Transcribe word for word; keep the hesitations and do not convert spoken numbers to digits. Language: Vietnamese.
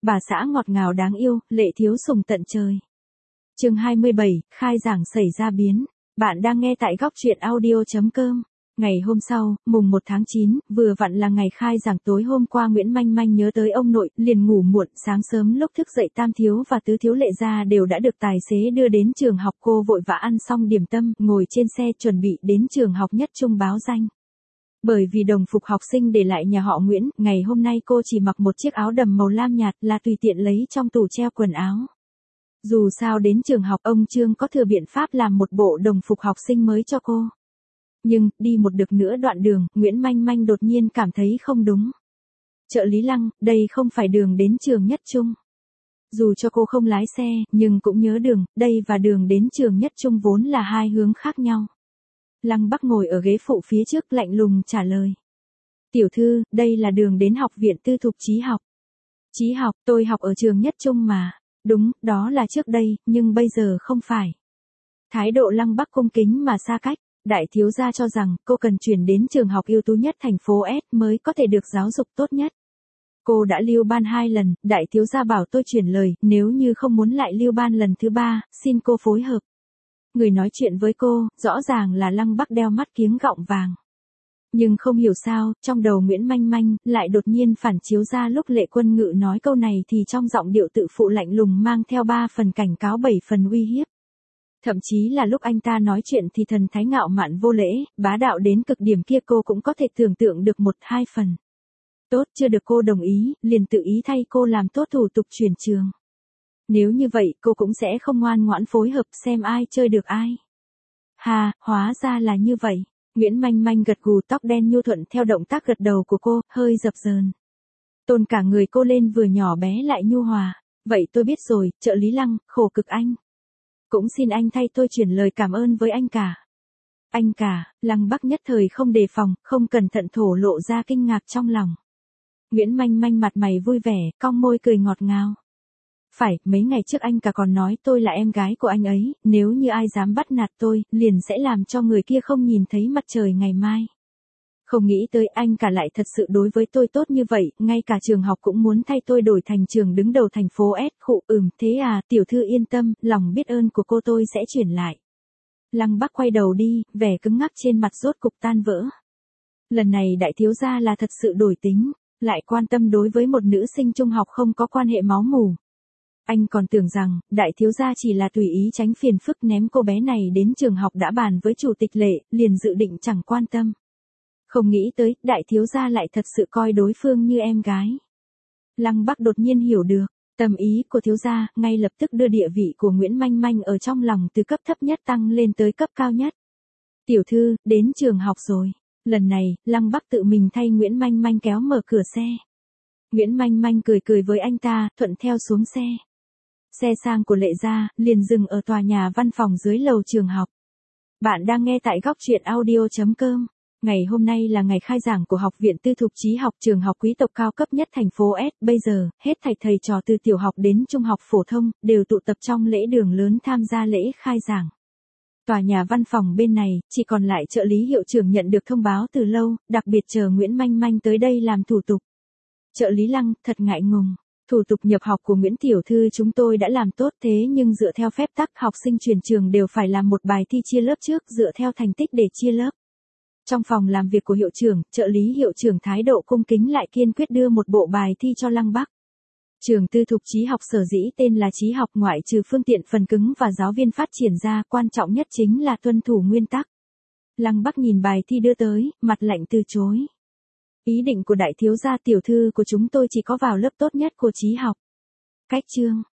bà xã ngọt ngào đáng yêu, lệ thiếu sùng tận trời. Chương hai mươi bảy, khai giảng xảy ra biến. Bạn đang nghe tại góc truyện audio chấm com. Ngày hôm sau, mùng một tháng chín, vừa vặn là ngày khai giảng. Tối hôm qua Nguyễn Manh Manh nhớ tới ông nội, liền ngủ muộn. Sáng sớm lúc thức dậy Tam thiếu và Tứ thiếu Lệ gia đều đã được tài xế đưa đến trường học. Cô vội vã ăn xong điểm tâm, ngồi trên xe chuẩn bị đến trường học Nhất Trung báo danh. Bởi vì đồng phục học sinh để lại nhà họ Nguyễn, ngày hôm nay cô chỉ mặc một chiếc áo đầm màu lam nhạt là tùy tiện lấy trong tủ treo quần áo. Dù sao đến trường học ông Trương có thừa biện pháp làm một bộ đồng phục học sinh mới cho cô. Nhưng, đi một được nữa đoạn đường, Nguyễn Manh Manh đột nhiên cảm thấy không đúng. Trợ lý Lăng, đây không phải đường đến trường Nhất Trung. Dù cho cô không lái xe, nhưng cũng nhớ đường, đây và đường đến trường Nhất Trung vốn là hai hướng khác nhau. Lăng Bắc ngồi ở ghế phụ phía trước lạnh lùng trả lời. Tiểu thư, đây là đường đến học viện tư thục Chí học. Chí học, tôi học ở trường Nhất Trung mà. Đúng, đó là trước đây, nhưng bây giờ không phải. Thái độ Lăng Bắc cung kính mà xa cách. Đại thiếu gia cho rằng cô cần chuyển đến trường học ưu tú nhất thành phố S mới có thể được giáo dục tốt nhất. Cô đã lưu ban hai lần, đại thiếu gia bảo tôi chuyển lời, nếu như không muốn lại lưu ban lần thứ ba, xin cô phối hợp. Người nói chuyện với cô, rõ ràng là Lăng Bắc đeo mắt kiếng gọng vàng. Nhưng không hiểu sao, trong đầu Nguyễn Manh Manh, lại đột nhiên phản chiếu ra lúc Lệ Quân Ngự nói câu này thì trong giọng điệu tự phụ lạnh lùng mang theo ba phần cảnh cáo bảy phần uy hiếp. Thậm chí là lúc anh ta nói chuyện thì thần thái ngạo mạn vô lễ, bá đạo đến cực điểm kia cô cũng có thể tưởng tượng được một hai phần. Tốt, chưa được cô đồng ý, liền tự ý thay cô làm tốt thủ tục chuyển trường. Nếu như vậy cô cũng sẽ không ngoan ngoãn phối hợp xem ai chơi được ai. Hà, hóa ra là như vậy. Nguyễn Manh Manh gật gù, tóc đen nhu thuận theo động tác gật đầu của cô, hơi dập dờn. Tôn cả người cô lên vừa nhỏ bé lại nhu hòa. Vậy tôi biết rồi, trợ lý Lăng, khổ cực anh. Cũng xin anh thay tôi chuyển lời cảm ơn với anh cả. Anh cả, Lăng Bắc nhất thời không đề phòng, không cẩn thận thổ lộ ra kinh ngạc trong lòng. Nguyễn Manh Manh mặt mày vui vẻ, cong môi cười ngọt ngào. Phải, mấy ngày trước anh cả còn nói tôi là em gái của anh ấy, nếu như ai dám bắt nạt tôi, liền sẽ làm cho người kia không nhìn thấy mặt trời ngày mai. Không nghĩ tới anh cả lại thật sự đối với tôi tốt như vậy, ngay cả trường học cũng muốn thay tôi đổi thành trường đứng đầu thành phố S. Khụ, ừm, thế à, tiểu thư yên tâm, lòng biết ơn của cô tôi sẽ chuyển lại. Lăng Bắc quay đầu đi, vẻ cứng ngắc trên mặt rốt cục tan vỡ. Lần này đại thiếu gia là thật sự đổi tính, lại quan tâm đối với một nữ sinh trung học không có quan hệ máu mủ. Anh còn tưởng rằng, đại thiếu gia chỉ là tùy ý tránh phiền phức ném cô bé này đến trường học đã bàn với chủ tịch Lệ, liền dự định chẳng quan tâm. Không nghĩ tới, đại thiếu gia lại thật sự coi đối phương như em gái. Lăng Bắc đột nhiên hiểu được, tâm ý của thiếu gia, ngay lập tức đưa địa vị của Nguyễn Manh Manh ở trong lòng từ cấp thấp nhất tăng lên tới cấp cao nhất. Tiểu thư, đến trường học rồi. Lần này, Lăng Bắc tự mình thay Nguyễn Manh Manh kéo mở cửa xe. Nguyễn Manh Manh cười cười với anh ta, thuận theo xuống xe. Xe sang của Lệ gia, liền dừng ở tòa nhà văn phòng dưới lầu trường học. Bạn đang nghe tại góc truyện audio chấm com. Ngày hôm nay là ngày khai giảng của học viện tư thục Chí học, trường học quý tộc cao cấp nhất thành phố S. Bây giờ, hết thảy thầy trò từ tiểu học đến trung học phổ thông, đều tụ tập trong lễ đường lớn tham gia lễ khai giảng. Tòa nhà văn phòng bên này, chỉ còn lại trợ lý hiệu trưởng nhận được thông báo từ lâu, đặc biệt chờ Nguyễn Manh Manh tới đây làm thủ tục. Trợ lý Lăng, thật ngại ngùng. Thủ tục nhập học của Nguyễn Tiểu Thư chúng tôi đã làm tốt thế nhưng dựa theo phép tắc học sinh chuyển trường đều phải làm một bài thi chia lớp trước dựa theo thành tích để chia lớp. Trong phòng làm việc của hiệu trưởng, trợ lý hiệu trưởng thái độ cung kính lại kiên quyết đưa một bộ bài thi cho Lăng Bắc. Trường tư thục Chí học sở dĩ tên là Chí học ngoại trừ phương tiện phần cứng và giáo viên phát triển ra, quan trọng nhất chính là tuân thủ nguyên tắc. Lăng Bắc nhìn bài thi đưa tới, mặt lạnh từ chối. Ý định của đại thiếu gia tiểu thư của chúng tôi chỉ có vào lớp tốt nhất của Chí học. Cách chương,